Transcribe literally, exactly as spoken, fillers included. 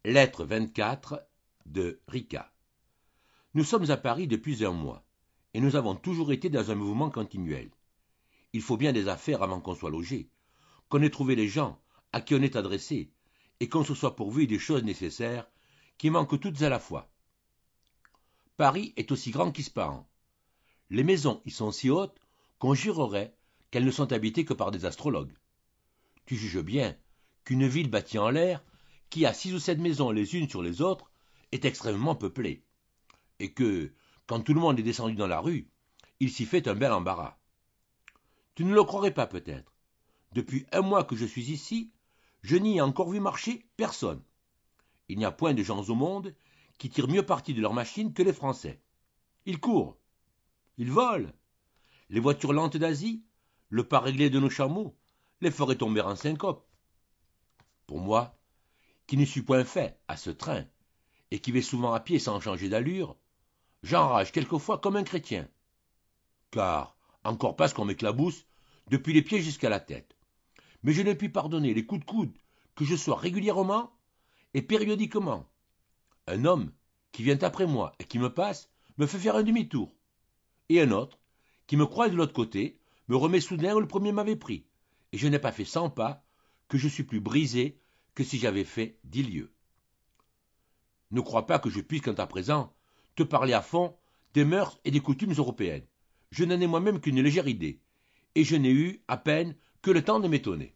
Lettre vingt-quatre de Rika. Nous sommes à Paris depuis un mois, et nous avons toujours été dans un mouvement continuel. Il faut bien des affaires avant qu'on soit logé, qu'on ait trouvé les gens à qui on est adressé, et qu'on se soit pourvu des choses nécessaires qui manquent toutes à la fois. Paris est aussi grand qu'Ispahan. Les maisons y sont si hautes qu'on jurerait qu'elles ne sont habitées que par des astrologues. Tu juges bien qu'une ville bâtie en l'air, qui a six ou sept maisons les unes sur les autres, est extrêmement peuplée, et que, quand tout le monde est descendu dans la rue, il s'y fait un bel embarras. Tu ne le croirais pas peut-être. Depuis un mois que je suis ici, je n'y ai encore vu marcher personne. Il n'y a point de gens au monde qui tirent mieux parti de leurs machines que les Français. Ils courent, ils volent. Les voitures lentes d'Asie, le pas réglé de nos chameaux, les ferait tomber en syncope. Pour moi, qui ne suis point fait à ce train, et qui vais souvent à pied sans changer d'allure, j'enrage quelquefois comme un chrétien. Car, encore passe qu'on m'éclabousse depuis les pieds jusqu'à la tête. Mais je ne puis pardonner les coups de coude que je sois régulièrement et périodiquement. Un homme qui vient après moi et qui me passe me fait faire un demi-tour. Et un autre, qui me croise de l'autre côté, me remet soudain où le premier m'avait pris. Et je n'ai pas fait cent pas que je suis plus brisé que si j'avais fait dix lieues. Ne crois pas que je puisse, quant à présent, te parler à fond des mœurs et des coutumes européennes. Je n'en ai moi-même qu'une légère idée, et je n'ai eu à peine que le temps de m'étonner.